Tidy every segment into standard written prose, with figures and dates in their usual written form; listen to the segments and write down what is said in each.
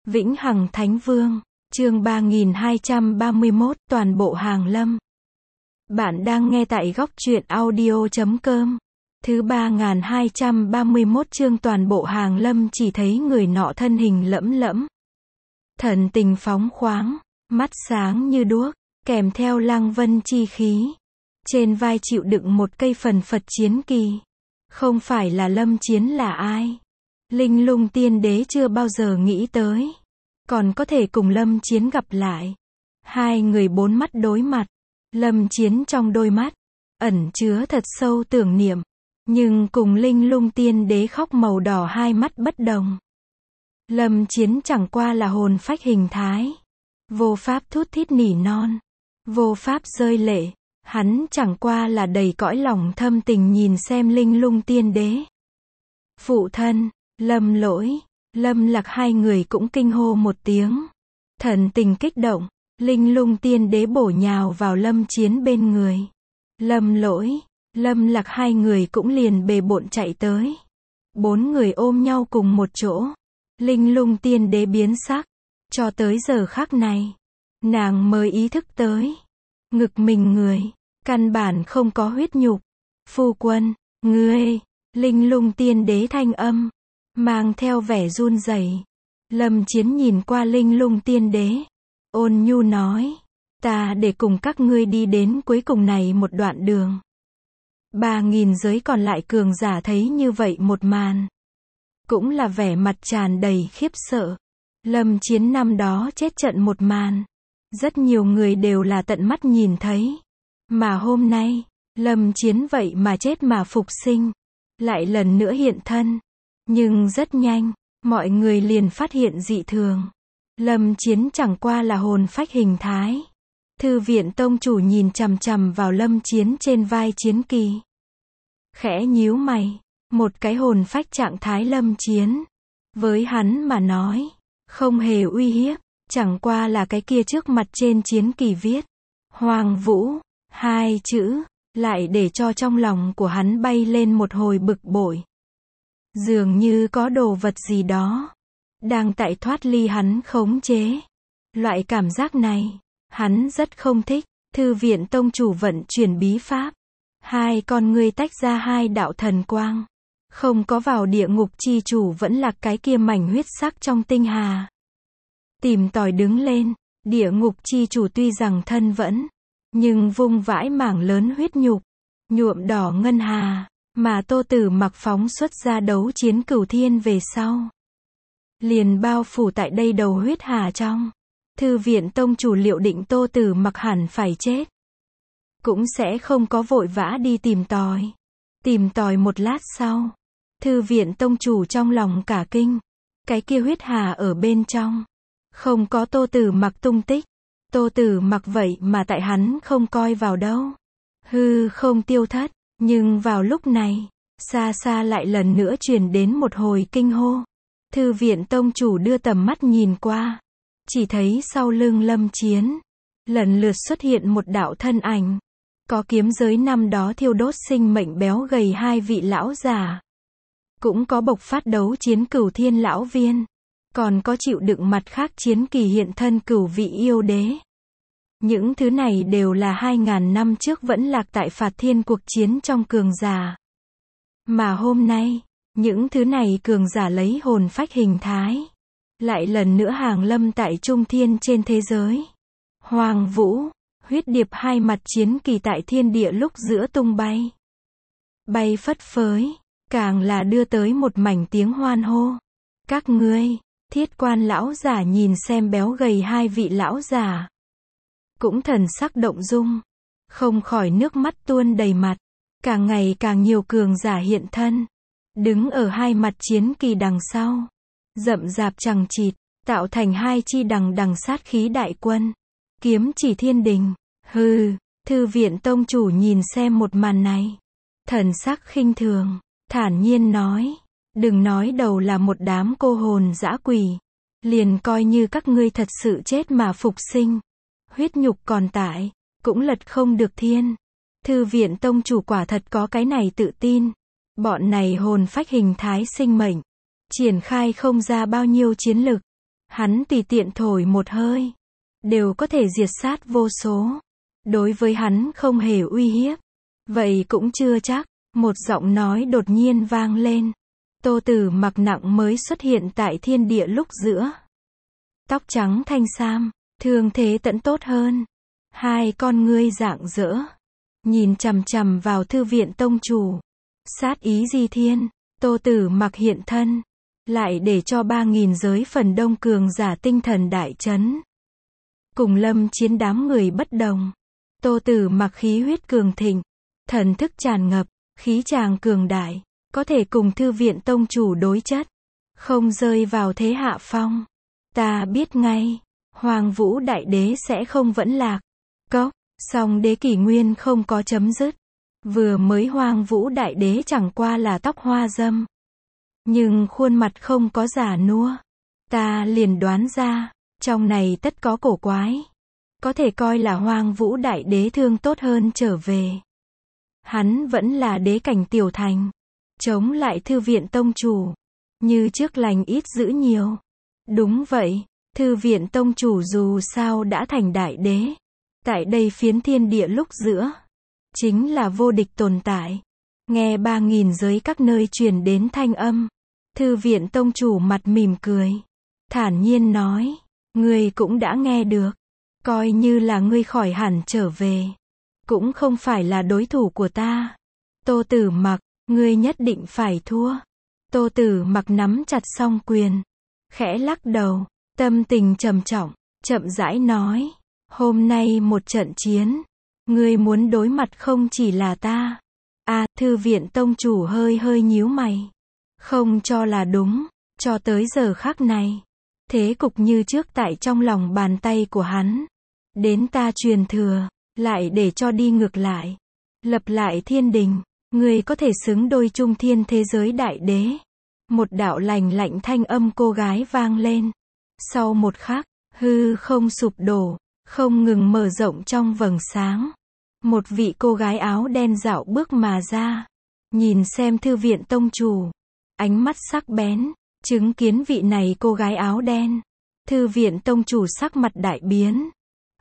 Vĩnh Hằng Thánh Vương, chương 3231, toàn bộ hàng lâm. Bạn đang nghe tại góc truyện audio.com. Thứ 3231 chương toàn bộ hàng lâm. Chỉ thấy người nọ thân hình lẫm lẫm, thần tình phóng khoáng, mắt sáng như đuốc, kèm theo lăng vân chi khí. Trên vai chịu đựng một cây phần phật chiến kỳ. Không phải là Lâm Chiến là ai? Linh Lung Tiên Đế chưa bao giờ nghĩ tới còn có thể cùng Lâm Chiến gặp lại. Hai người bốn mắt đối mặt. Lâm Chiến trong đôi mắt ẩn chứa thật sâu tưởng niệm, nhưng cùng Linh Lung Tiên Đế khóc màu đỏ hai mắt bất đồng. Lâm Chiến chẳng qua là hồn phách hình thái, vô pháp thút thít nỉ non, vô pháp rơi lệ. Hắn chẳng qua là đầy cõi lòng thâm tình nhìn xem Linh Lung Tiên Đế. Phụ thân, Lâm Lỗi, Lâm Lạc hai người cũng kinh hô một tiếng. Thần tình kích động, Linh Lung Tiên Đế bổ nhào vào Lâm Chiến bên người. Lâm Lỗi, Lâm Lạc hai người cũng liền bề bộn chạy tới. Bốn người ôm nhau cùng một chỗ. Linh Lung Tiên Đế biến sắc. Cho tới giờ khắc này, nàng mới ý thức tới, ngực mình người căn bản không có huyết nhục. Phu quân, ngươi, Linh Lung Tiên Đế thanh âm mang theo vẻ run rẩy. Lâm Chiến nhìn qua Linh Lung Tiên Đế, ôn nhu nói, ta để cùng các ngươi đi đến cuối cùng này một đoạn đường. 3.000 giới còn lại cường giả thấy như vậy một màn, cũng là vẻ mặt tràn đầy khiếp sợ. Lâm Chiến năm đó chết trận một màn, rất nhiều người đều là tận mắt nhìn thấy. Mà hôm nay, Lâm Chiến vậy mà chết mà phục sinh, lại lần nữa hiện thân. Nhưng rất nhanh, mọi người liền phát hiện dị thường. Lâm Chiến chẳng qua là hồn phách hình thái. Thư viện tông chủ nhìn chằm chằm vào Lâm Chiến trên vai chiến kỳ. Khẽ nhíu mày, một cái hồn phách trạng thái Lâm Chiến, với hắn mà nói, không hề uy hiếp, chẳng qua là cái kia trước mặt trên chiến kỳ viết Hoàng Vũ, hai chữ, lại để cho trong lòng của hắn bay lên một hồi bực bội. Dường như có đồ vật gì đó đang tại thoát ly hắn khống chế. Loại cảm giác này, hắn rất không thích. Thư viện tông chủ vận chuyển bí pháp. Hai con ngươi tách ra hai đạo thần quang. Không có vào địa ngục chi chủ vẫn là cái kia mảnh huyết sắc trong tinh hà. Tìm tòi đứng lên, địa ngục chi chủ tuy rằng thân vẫn, nhưng vung vãi mảng lớn huyết nhục, nhuộm đỏ ngân hà, mà Tô Tử Mặc phóng xuất ra đấu chiến cửu thiên về sau, liền bao phủ tại đây đầu huyết hà trong. Thư viện tông chủ liệu định Tô Tử Mặc hẳn phải chết, cũng sẽ không có vội vã đi tìm tòi. Tìm tòi một lát sau, thư viện tông chủ trong lòng cả kinh, cái kia huyết hà ở bên trong, không có Tô Tử Mặc tung tích. Tô Tử Mặc vậy mà tại hắn không coi vào đâu. Hư không tiêu thất, nhưng vào lúc này, xa xa lại lần nữa truyền đến một hồi kinh hô. Thư viện tông chủ đưa tầm mắt nhìn qua, chỉ thấy sau lưng Lâm Chiến, lần lượt xuất hiện một đạo thân ảnh. Có kiếm giới năm đó thiêu đốt sinh mệnh béo gầy hai vị lão già, cũng có bộc phát đấu chiến cửu thiên lão viên, còn có chịu đựng mặt khác chiến kỳ hiện thân cửu vị yêu đế. Những thứ này đều là 2.000 năm trước vẫn lạc tại Phạt Thiên cuộc chiến trong cường giả. Mà hôm nay, những thứ này cường giả lấy hồn phách hình thái, lại lần nữa hàng lâm tại trung thiên trên thế giới. Hoàng Vũ, huyết điệp hai mặt chiến kỳ tại thiên địa lúc giữa tung bay. Bay phất phới, càng là đưa tới một mảnh tiếng hoan hô. Các ngươi, Thiết Quan lão giả nhìn xem béo gầy hai vị lão giả, cũng thần sắc động dung, không khỏi nước mắt tuôn đầy mặt. Càng ngày càng nhiều cường giả hiện thân, đứng ở hai mặt chiến kỳ đằng sau, rậm rạp chằng chịt, tạo thành hai chi đằng đằng sát khí đại quân, kiếm chỉ thiên đình. Hừ, thư viện tông chủ nhìn xem một màn này, thần sắc khinh thường, thản nhiên nói, đừng nói đầu là một đám cô hồn dã quỷ, liền coi như các ngươi thật sự chết mà phục sinh, huyết nhục còn tại, cũng lật không được thiên. Thư viện tông chủ quả thật có cái này tự tin. Bọn này hồn phách hình thái sinh mệnh, triển khai không ra bao nhiêu chiến lực, Hắn tùy tiện thổi một hơi, đều có thể diệt sát vô số. Đối với hắn không hề uy hiếp. Vậy cũng chưa chắc. Một giọng nói đột nhiên vang lên. Tô Tử Mặc nặng mới xuất hiện tại thiên địa lúc giữa. Tóc trắng thanh sam, thương thế tẫn tốt hơn. Hai con ngươi rạng rỡ, nhìn chằm chằm vào thư viện tông chủ. Sát ý di thiên, Tô Tử Mặc hiện thân, lại để cho 3.000 giới phần đông cường giả tinh thần đại chấn. Cùng Lâm Chiến đám người bất đồng. Tô Tử Mặc khí huyết cường thịnh, thần thức tràn ngập, khí tràng cường đại, có thể cùng thư viện tông chủ đối chất, không rơi vào thế hạ phong. Ta biết ngay, Hoàng Vũ Đại Đế sẽ không vẫn lạc. Cốc, song đế kỷ nguyên không có chấm dứt. Vừa mới Hoàng Vũ Đại Đế chẳng qua là tóc hoa dâm, nhưng khuôn mặt không có giả nua. Ta liền đoán ra, trong này tất có cổ quái. Có thể coi là Hoàng Vũ Đại Đế thương tốt hơn trở về. Hắn vẫn là đế cảnh tiểu thành, chống lại thư viện tông chủ. Như trước lành ít dữ nhiều. Đúng vậy, thư viện tông chủ dù sao đã thành đại đế. Tại đây phiến thiên địa lúc giữa, chính là vô địch tồn tại. Nghe 3.000 giới các nơi truyền đến thanh âm. Thư viện tông chủ mặt mỉm cười, thản nhiên nói, ngươi cũng đã nghe được. Coi như là ngươi khỏi hẳn trở về, cũng không phải là đối thủ của ta. Tô Tử Mặc, ngươi nhất định phải thua. Tô Tử Mặc nắm chặt song quyền, khẽ lắc đầu, tâm tình trầm trọng, chậm rãi nói, hôm nay một trận chiến, ngươi muốn đối mặt không chỉ là ta. Thư viện tông chủ hơi hơi nhíu mày, không cho là đúng. Cho tới giờ khắc này, thế cục như trước tại trong lòng bàn tay của hắn. Đến ta truyền thừa, lại để cho đi ngược lại, lập lại thiên đình, ngươi có thể xứng đôi trung thiên thế giới đại đế. Một đạo lành lạnh thanh âm cô gái vang lên. Sau một khắc, hư không sụp đổ, không ngừng mở rộng trong vầng sáng. Một vị cô gái áo đen dạo bước mà ra, nhìn xem thư viện tông chủ, ánh mắt sắc bén. Chứng kiến vị này cô gái áo đen, thư viện tông chủ sắc mặt đại biến.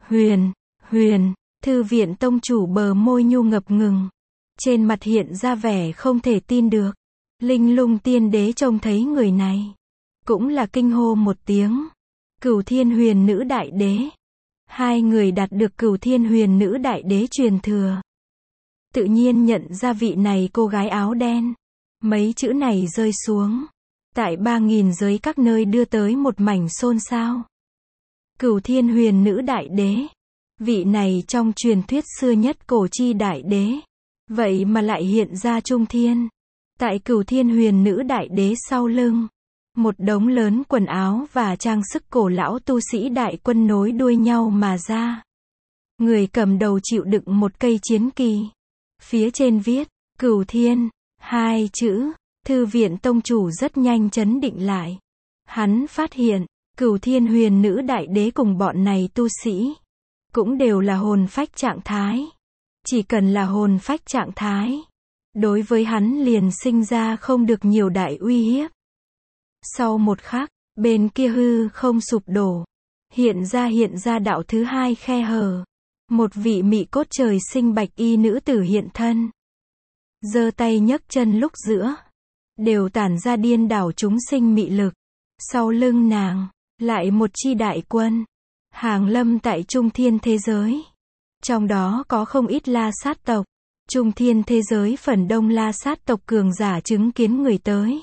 Huyền, thư viện tông chủ bờ môi nhu ngập ngừng, trên mặt hiện ra vẻ không thể tin được. Linh Lung tiên đế trông thấy người này, cũng là kinh hô một tiếng. Cửu Thiên Huyền Nữ Đại Đế. Hai người đạt được Cửu Thiên Huyền Nữ Đại Đế truyền thừa, tự nhiên nhận ra vị này cô gái áo đen. Mấy chữ này rơi xuống, tại 3.000 giới các nơi đưa tới một mảnh xôn xao. Cửu Thiên Huyền Nữ Đại Đế, vị này trong truyền thuyết xưa nhất cổ chi đại đế, vậy mà lại hiện ra trung thiên. Tại Cửu Thiên Huyền Nữ Đại Đế sau lưng, một đống lớn quần áo và trang sức cổ lão tu sĩ đại quân nối đuôi nhau mà ra. Người cầm đầu chịu đựng một cây chiến kỳ, phía trên viết Cửu Thiên, hai chữ. Thư viện tông chủ rất nhanh chấn định lại. Hắn phát hiện, Cửu Thiên Huyền Nữ Đại Đế cùng bọn này tu sĩ, cũng đều là hồn phách trạng thái. Chỉ cần là hồn phách trạng thái, đối với hắn liền sinh ra không được nhiều đại uy hiếp. Sau một khắc, bên kia hư không sụp đổ, hiện ra đạo thứ hai khe hở. Một vị mị cốt trời sinh bạch y nữ tử hiện thân, giơ tay nhấc chân lúc giữa, đều tản ra điên đảo chúng sinh mị lực. Sau lưng nàng, lại một chi đại quân, hàng lâm tại trung thiên thế giới. Trong đó có không ít La Sát tộc. Trung thiên thế giới phần đông La Sát tộc cường giả chứng kiến người tới,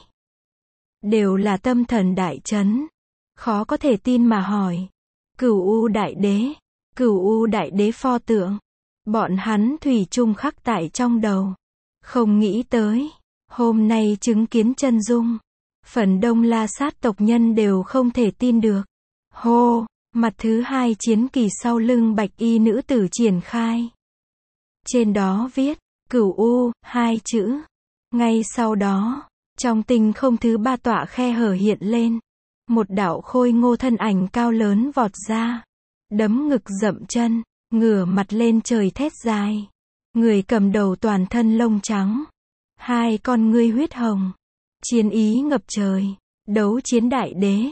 đều là tâm thần đại chấn, khó có thể tin mà hỏi. Cửu U Đại Đế, Cửu U Đại Đế pho tượng, bọn hắn thủy chung khắc tại trong đầu. Không nghĩ tới, hôm nay chứng kiến chân dung, phần đông La Sát tộc nhân đều không thể tin được. Hô, mặt thứ hai chiến kỳ sau lưng bạch y nữ tử triển khai. Trên đó viết, Cửu U, hai chữ. Ngay sau đó, trong tinh không thứ ba tọa khe hở hiện lên. Một đạo khôi ngô thân ảnh cao lớn vọt ra. Đấm ngực dậm chân, ngửa mặt lên trời thét dài. Người cầm đầu toàn thân lông trắng, hai con ngươi huyết hồng, chiến ý ngập trời, đấu chiến đại đế.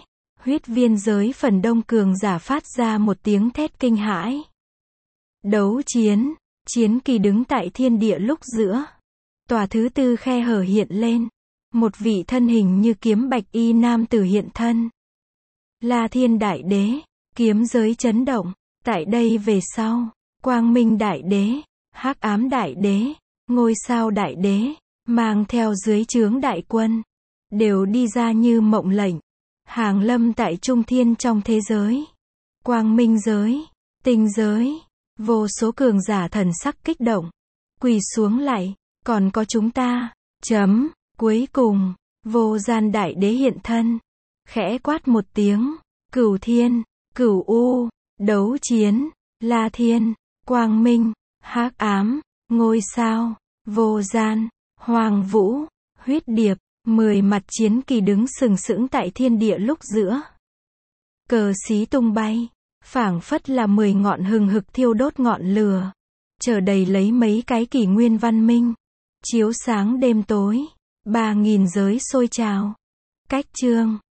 Huyết viên giới phần đông cường giả phát ra một tiếng thét kinh hãi. Đấu chiến. Chiến kỳ đứng tại thiên địa lúc giữa. Tòa thứ tư khe hở hiện lên. Một vị thân hình như kiếm bạch y nam tử hiện thân. La Thiên Đại Đế. Kiếm giới chấn động. Tại đây về sau, Quang Minh Đại Đế, Hắc Ám Đại Đế, Ngôi Sao Đại Đế, mang theo dưới trướng đại quân, đều đi ra như mộng lệnh, hàng lâm tại trung thiên trong thế giới. Quang Minh giới, tinh giới, vô số cường giả thần sắc kích động, quỳ xuống lạy, còn có chúng ta. Cuối cùng, Vô Gian Đại Đế hiện thân, khẽ quát một tiếng, Cửu Thiên, Cửu U, Đấu chiến, La Thiên, Quang Minh, Hắc Ám, Ngôi Sao, Vô Gian, Hoàng Vũ, Huyết Điệp, 10 mặt chiến kỳ đứng sừng sững tại thiên địa lúc giữa. Cờ xí tung bay, phảng phất là 10 ngọn hừng hực thiêu đốt ngọn lửa, chở đầy lấy mấy cái kỷ nguyên văn minh, chiếu sáng đêm tối, 3000 giới sôi trào. Cách chương